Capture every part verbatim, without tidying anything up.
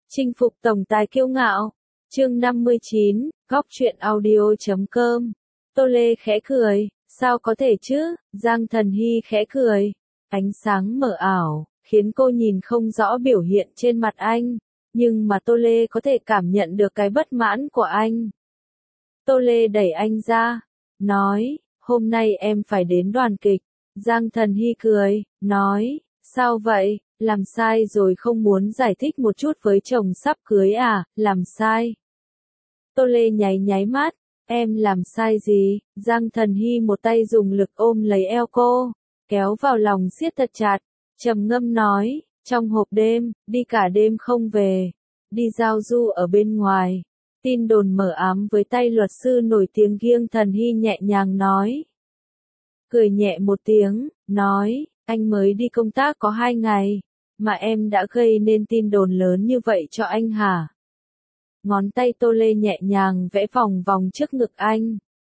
Chinh phục tổng tài kiêu ngạo. Chương năm mươi chín, góc truyện audio chấm com. Tô Lê khẽ cười, sao có thể chứ? Giang Thần Hy khẽ cười. Ánh sáng mờ ảo, khiến cô nhìn không rõ biểu hiện trên mặt anh, nhưng mà Tô Lê có thể cảm nhận được cái bất mãn của anh. Tô Lê đẩy anh ra, nói, hôm nay em phải đến đoàn kịch. Giang Thần Hy cười, nói, sao vậy, làm sai rồi không muốn giải thích một chút với chồng sắp cưới à, làm sai. Tô Lê nháy nháy mắt, em làm sai gì? Giang Thần Hy một tay dùng lực ôm lấy eo cô, kéo vào lòng siết thật chặt, trầm ngâm nói, trong hộp đêm, đi cả đêm không về, đi giao du ở bên ngoài. Tin đồn mờ ám với tay luật sư nổi tiếng Giang Thần Hy nhẹ nhàng nói. Cười nhẹ một tiếng, nói, anh mới đi công tác có hai ngày, mà em đã gây nên tin đồn lớn như vậy cho anh hả? Ngón tay Tô Lê nhẹ nhàng vẽ vòng vòng trước ngực anh.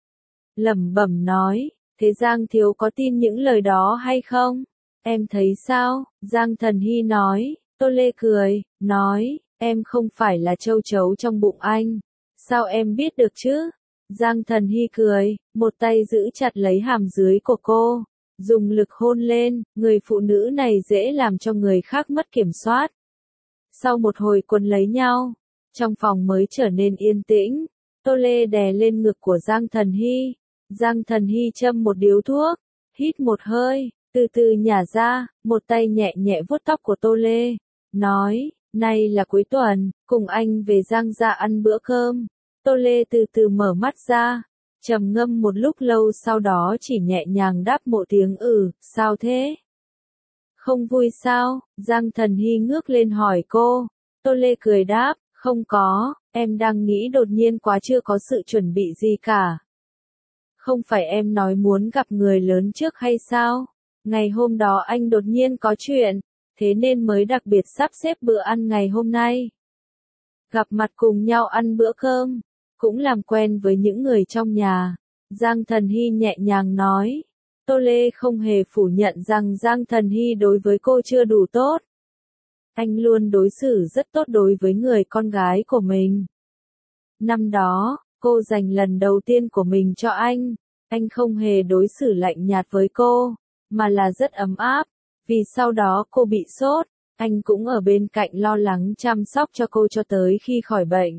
Lẩm bẩm nói, thế Giang thiếu có tin những lời đó hay không? Em thấy sao? Giang Thần Hy nói. Tô Lê cười, nói, em không phải là châu chấu trong bụng anh. Sao em biết được chứ? Giang Thần Hy cười, một tay giữ chặt lấy hàm dưới của cô, dùng lực hôn lên, người phụ nữ này dễ làm cho người khác mất kiểm soát. Sau một hồi quấn lấy nhau, trong phòng mới trở nên yên tĩnh, Tô Lê đè lên ngực của Giang Thần Hy. Giang Thần Hy châm một điếu thuốc, hít một hơi, từ từ nhả ra, một tay nhẹ nhẹ vuốt tóc của Tô Lê, nói, nay là cuối tuần, cùng anh về Giang gia ăn bữa cơm. Tô Lê từ từ mở mắt ra, trầm ngâm một lúc lâu sau đó chỉ nhẹ nhàng đáp một tiếng ừ, sao thế? Không vui sao? Giang Thần Hy ngước lên hỏi cô. Tô Lê cười đáp, không có, em đang nghĩ đột nhiên quá chưa có sự chuẩn bị gì cả. Không phải em nói muốn gặp người lớn trước hay sao? Ngày hôm đó anh đột nhiên có chuyện, thế nên mới đặc biệt sắp xếp bữa ăn ngày hôm nay. Gặp mặt cùng nhau ăn bữa cơm, cũng làm quen với những người trong nhà. Giang Thần Hy nhẹ nhàng nói. Tô Lê không hề phủ nhận rằng Giang Thần Hy đối với cô chưa đủ tốt. Anh luôn đối xử rất tốt đối với người con gái của mình. Năm đó, cô dành lần đầu tiên của mình cho anh. Anh không hề đối xử lạnh nhạt với cô, mà là rất ấm áp. Vì sau đó cô bị sốt, anh cũng ở bên cạnh lo lắng chăm sóc cho cô cho tới khi khỏi bệnh.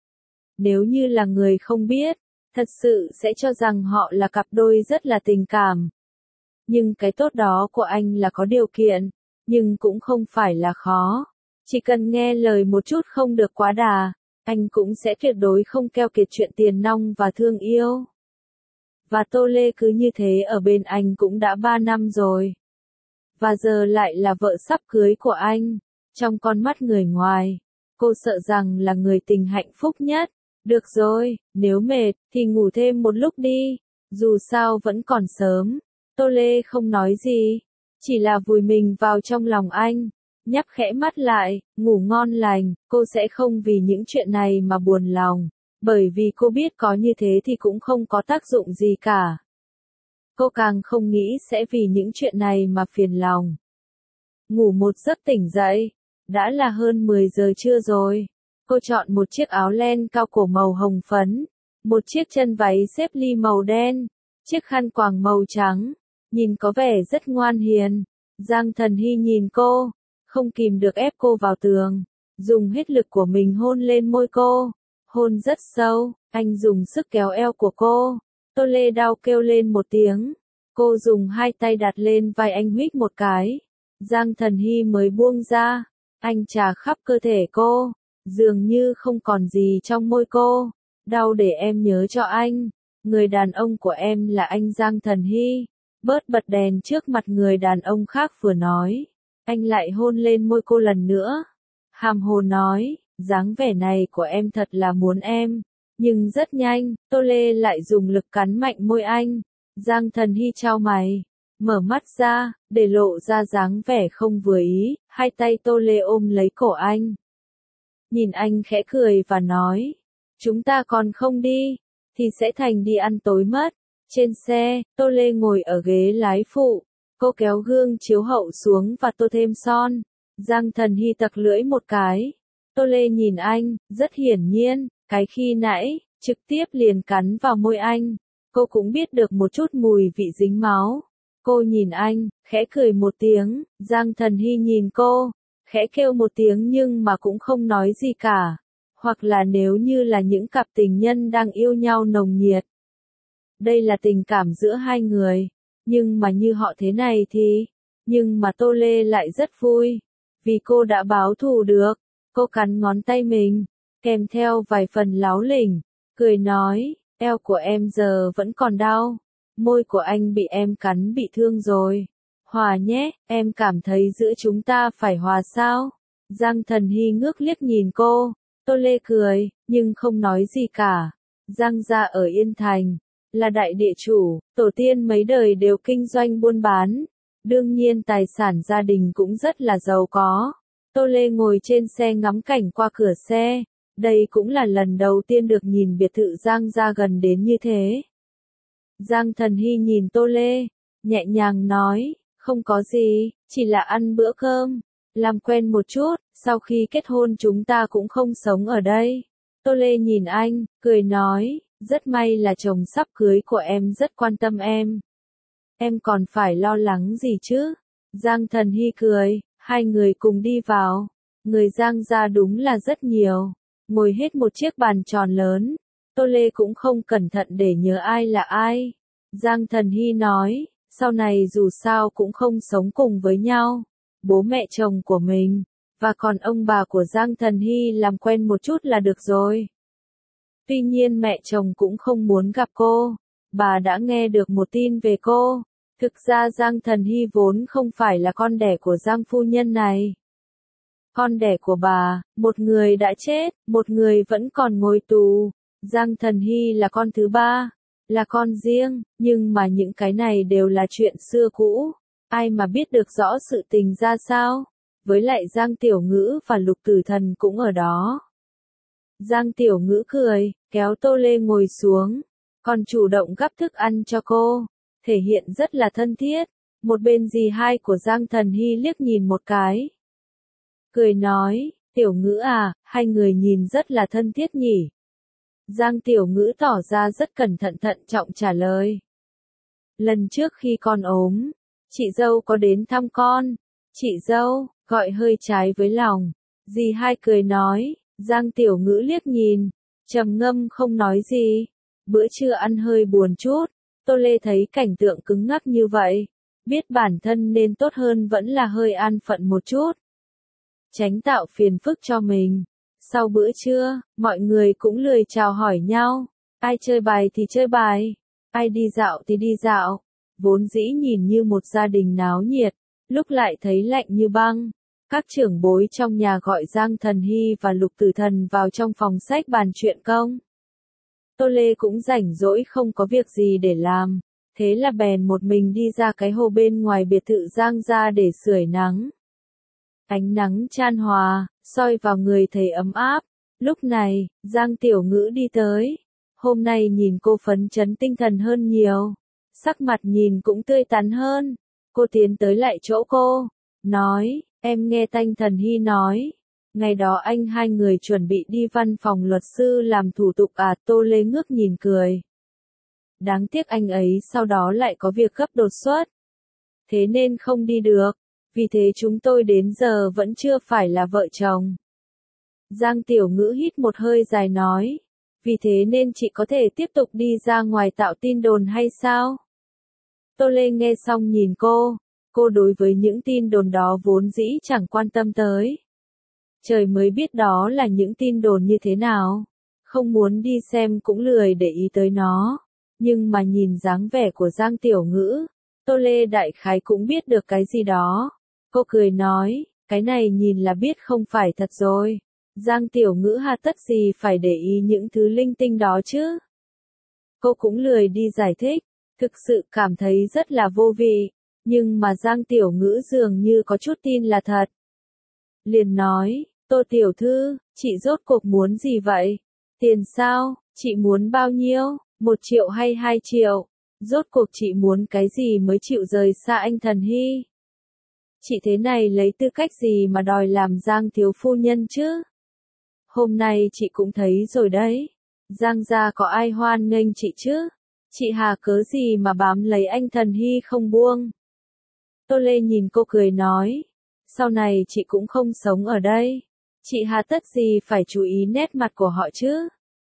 Nếu như là người không biết, thật sự sẽ cho rằng họ là cặp đôi rất là tình cảm. Nhưng cái tốt đó của anh là có điều kiện, nhưng cũng không phải là khó. Chỉ cần nghe lời một chút không được quá đà, anh cũng sẽ tuyệt đối không keo kiệt chuyện tiền nong và thương yêu. Và Tô Lê cứ như thế ở bên anh cũng đã ba năm rồi. Và giờ lại là vợ sắp cưới của anh. Trong con mắt người ngoài, cô sợ rằng là người tình hạnh phúc nhất. Được rồi, nếu mệt, thì ngủ thêm một lúc đi. Dù sao vẫn còn sớm. Tô Lê không nói gì, chỉ là vùi mình vào trong lòng anh, nhắm khẽ mắt lại, ngủ ngon lành. Cô sẽ không vì những chuyện này mà buồn lòng, bởi vì cô biết có như thế thì cũng không có tác dụng gì cả. Cô càng không nghĩ sẽ vì những chuyện này mà phiền lòng. Ngủ một giấc tỉnh dậy, đã là hơn mười giờ trưa rồi. Cô chọn một chiếc áo len cao cổ màu hồng phấn, một chiếc chân váy xếp ly màu đen, chiếc khăn quàng màu trắng, nhìn có vẻ rất ngoan hiền. Giang Thần Hy nhìn cô, không kìm được ép cô vào tường, dùng hết lực của mình hôn lên môi cô, hôn rất sâu, anh dùng sức kéo eo của cô. Tô Lê đau kêu lên một tiếng, cô dùng hai tay đặt lên vai anh huých một cái. Giang Thần Hy mới buông ra, anh chà khắp cơ thể cô, dường như không còn gì trong môi cô. Đau để em nhớ cho anh, người đàn ông của em là anh Giang Thần Hy. Bớt bật đèn trước mặt người đàn ông khác vừa nói, anh lại hôn lên môi cô lần nữa. Hàm hồ nói, dáng vẻ này của em thật là muốn em. Nhưng rất nhanh, Tô Lê lại dùng lực cắn mạnh môi anh. Giang Thần Hy chau mày, mở mắt ra, để lộ ra dáng vẻ không vừa ý. Hai tay Tô Lê ôm lấy cổ anh, nhìn anh khẽ cười và nói, chúng ta còn không đi, thì sẽ thành đi ăn tối mất. Trên xe, Tô Lê ngồi ở ghế lái phụ, cô kéo gương chiếu hậu xuống và tô thêm son. Giang Thần Hy tặc lưỡi một cái, Tô Lê nhìn anh, rất hiển nhiên, cái khi nãy, trực tiếp liền cắn vào môi anh. Cô cũng biết được một chút mùi vị dính máu. Cô nhìn anh, khẽ cười một tiếng, Giang Thần Hy nhìn cô, khẽ kêu một tiếng nhưng mà cũng không nói gì cả. Hoặc là nếu như là những cặp tình nhân đang yêu nhau nồng nhiệt. Đây là tình cảm giữa hai người, nhưng mà như họ thế này thì, nhưng mà Tô Lê lại rất vui, vì cô đã báo thù được. Cô cắn ngón tay mình, kèm theo vài phần láo lỉnh, cười nói, eo của em giờ vẫn còn đau, môi của anh bị em cắn bị thương rồi. Hòa nhé, em cảm thấy giữa chúng ta phải hòa sao? Giang Thần Hy ngước liếc nhìn cô, Tô Lê cười, nhưng không nói gì cả. Giang gia ở Yên Thành, là đại địa chủ, tổ tiên mấy đời đều kinh doanh buôn bán. Đương nhiên tài sản gia đình cũng rất là giàu có. Tô Lê ngồi trên xe ngắm cảnh qua cửa xe. Đây cũng là lần đầu tiên được nhìn biệt thự Giang gia gần đến như thế. Giang Thần Hy nhìn Tô Lê, nhẹ nhàng nói, không có gì, chỉ là ăn bữa cơm, làm quen một chút, sau khi kết hôn chúng ta cũng không sống ở đây. Tô Lê nhìn anh, cười nói, rất may là chồng sắp cưới của em rất quan tâm em. Em còn phải lo lắng gì chứ? Giang Thần Hy cười, hai người cùng đi vào. Người Giang gia đúng là rất nhiều. Ngồi hết một chiếc bàn tròn lớn. Tô Lê cũng không cẩn thận để nhớ ai là ai. Giang Thần Hy nói, sau này dù sao cũng không sống cùng với nhau. Bố mẹ chồng của mình, và còn ông bà của Giang Thần Hy làm quen một chút là được rồi. Tuy nhiên mẹ chồng cũng không muốn gặp cô. Bà đã nghe được một tin về cô. Thực ra Giang Thần Hy vốn không phải là con đẻ của Giang phu nhân này. Con đẻ của bà, một người đã chết, một người vẫn còn ngồi tù. Giang Thần Hy là con thứ ba, là con riêng, nhưng mà những cái này đều là chuyện xưa cũ. Ai mà biết được rõ sự tình ra sao? Với lại Giang Tiểu Ngữ và Lục Tử Thần cũng ở đó. Giang Tiểu Ngữ cười, kéo Tô Lê ngồi xuống, còn chủ động gắp thức ăn cho cô, thể hiện rất là thân thiết. Một bên dì hai của Giang Thần Hy liếc nhìn một cái. Cười nói, Tiểu Ngữ à, hai người nhìn rất là thân thiết nhỉ. Giang Tiểu Ngữ tỏ ra rất cẩn thận thận trọng trả lời. Lần trước khi con ốm, chị dâu có đến thăm con. Chị dâu, gọi hơi trái với lòng. Dì hai cười nói, Giang Tiểu Ngữ liếc nhìn, trầm ngâm không nói gì. Bữa trưa ăn hơi buồn chút. Tô Lê thấy cảnh tượng cứng ngắc như vậy, biết bản thân nên tốt hơn vẫn là hơi an phận một chút. Tránh tạo phiền phức cho mình. Sau bữa trưa, mọi người cũng lười chào hỏi nhau. Ai chơi bài thì chơi bài, ai đi dạo thì đi dạo. Vốn dĩ nhìn như một gia đình náo nhiệt, lúc lại thấy lạnh như băng. Các trưởng bối trong nhà gọi Giang Thần Hy và Lục Tử Thần vào trong phòng sách bàn chuyện công. Tô Lê cũng rảnh rỗi không có việc gì để làm, thế là bèn một mình đi ra cái hồ bên ngoài biệt thự Giang gia để sưởi nắng. Ánh nắng chan hòa, soi vào người thấy ấm áp. Lúc này, Giang Tiểu Ngữ đi tới. Hôm nay nhìn cô phấn chấn tinh thần hơn nhiều. Sắc mặt nhìn cũng tươi tắn hơn. Cô tiến tới lại chỗ cô, nói, em nghe Thanh Thần Hy nói. Ngày đó anh hai người chuẩn bị đi văn phòng luật sư làm thủ tục à? Tô Lê ngước nhìn cười. Đáng tiếc anh ấy sau đó lại có việc gấp đột xuất. Thế nên không đi được. Vì thế chúng tôi đến giờ vẫn chưa phải là vợ chồng. Giang Tiểu Ngữ hít một hơi dài nói. Vì thế nên chị có thể tiếp tục đi ra ngoài tạo tin đồn hay sao? Tô Lê nghe xong nhìn cô. Cô đối với những tin đồn đó vốn dĩ chẳng quan tâm tới. Trời mới biết đó là những tin đồn như thế nào. Không muốn đi xem cũng lười để ý tới nó. Nhưng mà nhìn dáng vẻ của Giang Tiểu Ngữ, Tô Lê đại khái cũng biết được cái gì đó. Cô cười nói, cái này nhìn là biết không phải thật rồi. Giang Tiểu Ngữ hà tất gì phải để ý những thứ linh tinh đó chứ. Cô cũng lười đi giải thích, thực sự cảm thấy rất là vô vị. Nhưng mà Giang Tiểu Ngữ dường như có chút tin là thật. Liền nói, Tô Tiểu Thư, chị rốt cuộc muốn gì vậy? Tiền sao? Chị muốn bao nhiêu? Một triệu hay hai triệu? Rốt cuộc chị muốn cái gì mới chịu rời xa anh Thần Hy? Chị thế này lấy tư cách gì mà đòi làm Giang thiếu phu nhân chứ? Hôm nay chị cũng thấy rồi đấy. Giang gia có ai hoan nghênh chị chứ? Chị Hà cớ gì mà bám lấy anh Thần Hy không buông? Tô Lê nhìn cô cười nói. Sau này chị cũng không sống ở đây. Chị Hà tất gì phải chú ý nét mặt của họ chứ?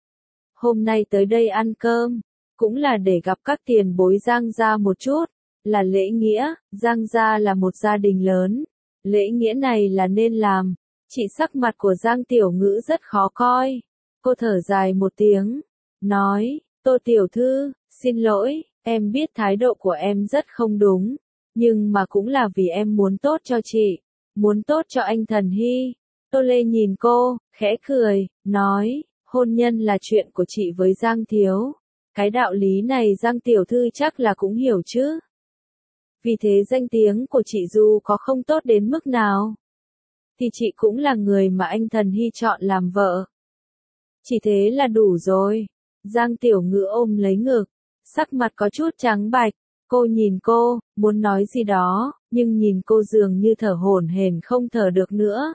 Hôm nay tới đây ăn cơm, cũng là để gặp các tiền bối Giang gia một chút, là lễ nghĩa, Giang gia là một gia đình lớn. Lễ nghĩa này là nên làm. Chị sắc mặt của Giang Tiểu Ngữ rất khó coi. Cô thở dài một tiếng, nói, Tô Tiểu Thư, xin lỗi, em biết thái độ của em rất không đúng, nhưng mà cũng là vì em muốn tốt cho chị, muốn tốt cho anh Thần Hy. Tô Lê nhìn cô, khẽ cười, nói, hôn nhân là chuyện của chị với Giang Thiếu. Cái đạo lý này Giang Tiểu Thư chắc là cũng hiểu chứ. Vì thế danh tiếng của chị dù có không tốt đến mức nào, thì chị cũng là người mà anh Thần Hy chọn làm vợ. Chỉ thế là đủ rồi. Giang Tiểu Ngữ ôm lấy ngực, sắc mặt có chút trắng bạch. Cô nhìn cô, muốn nói gì đó, nhưng nhìn cô dường như thở hổn hển không thở được nữa.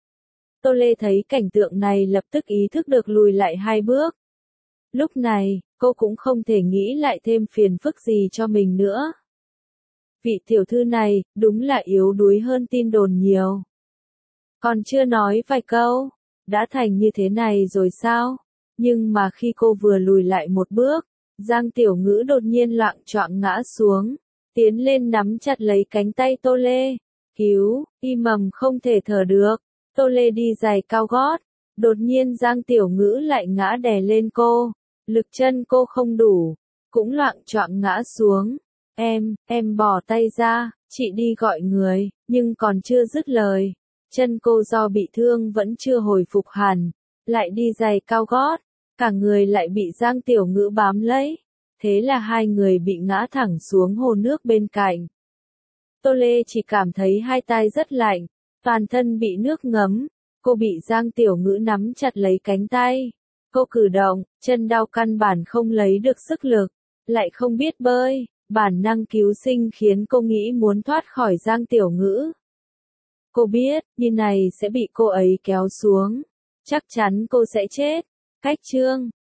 Tô Lê thấy cảnh tượng này lập tức ý thức được lùi lại hai bước. Lúc này, cô cũng không thể nghĩ lại thêm phiền phức gì cho mình nữa. Vị tiểu thư này, đúng là yếu đuối hơn tin đồn nhiều. Còn chưa nói vài câu, đã thành như thế này rồi sao? Nhưng mà khi cô vừa lùi lại một bước, Giang Tiểu Ngữ đột nhiên loạng choạng ngã xuống, tiến lên nắm chặt lấy cánh tay Tô Lê. Cứu, im mầm không thể thở được. Tô Lê đi giày cao gót, đột nhiên Giang Tiểu Ngữ lại ngã đè lên cô, lực chân cô không đủ, cũng loạng choạng ngã xuống. Em, em bỏ tay ra, chị đi gọi người, nhưng còn chưa dứt lời. Chân cô do bị thương vẫn chưa hồi phục hẳn, lại đi giày cao gót, cả người lại bị Giang Tiểu Ngữ bám lấy. Thế là hai người bị ngã thẳng xuống hồ nước bên cạnh. Tô Lê chỉ cảm thấy hai tay rất lạnh, toàn thân bị nước ngấm, cô bị Giang Tiểu Ngữ nắm chặt lấy cánh tay. Cô cử động, chân đau căn bản không lấy được sức lực, lại không biết bơi, bản năng cứu sinh khiến cô nghĩ muốn thoát khỏi Giang Tiểu Ngữ. Cô biết, như này sẽ bị cô ấy kéo xuống. Chắc chắn cô sẽ chết. Cách chương